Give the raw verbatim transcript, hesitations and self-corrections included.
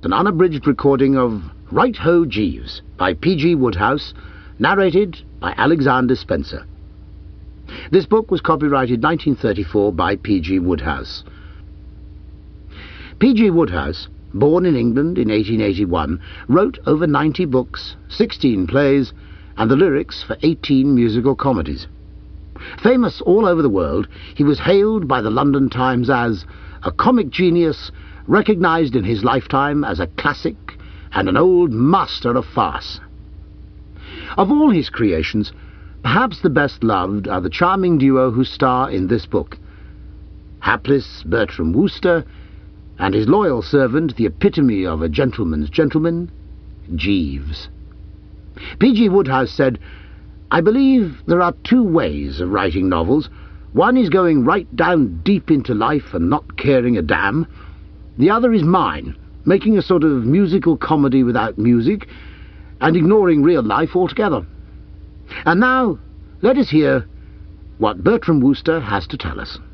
an unabridged recording of Right Ho Jeeves by P G Wodehouse, narrated by Alexander Spencer. This book was copyrighted nineteen thirty-four by P G Wodehouse. P G Wodehouse, born in England in eighteen eighty-one, wrote over ninety books, sixteen plays, and the lyrics for eighteen musical comedies. Famous all over the world, he was hailed by the London Times as a comic genius, recognized in his lifetime as a classic and an old master of farce. Of all his creations, perhaps the best loved are the charming duo who star in this book, hapless Bertram Wooster and his loyal servant, the epitome of a gentleman's gentleman, Jeeves. P G Wodehouse said, "I believe there are two ways of writing novels. One is going right down deep into life and not caring a damn. The other is mine, making a sort of musical comedy without music and ignoring real life altogether." And now, let us hear what Bertram Wooster has to tell us.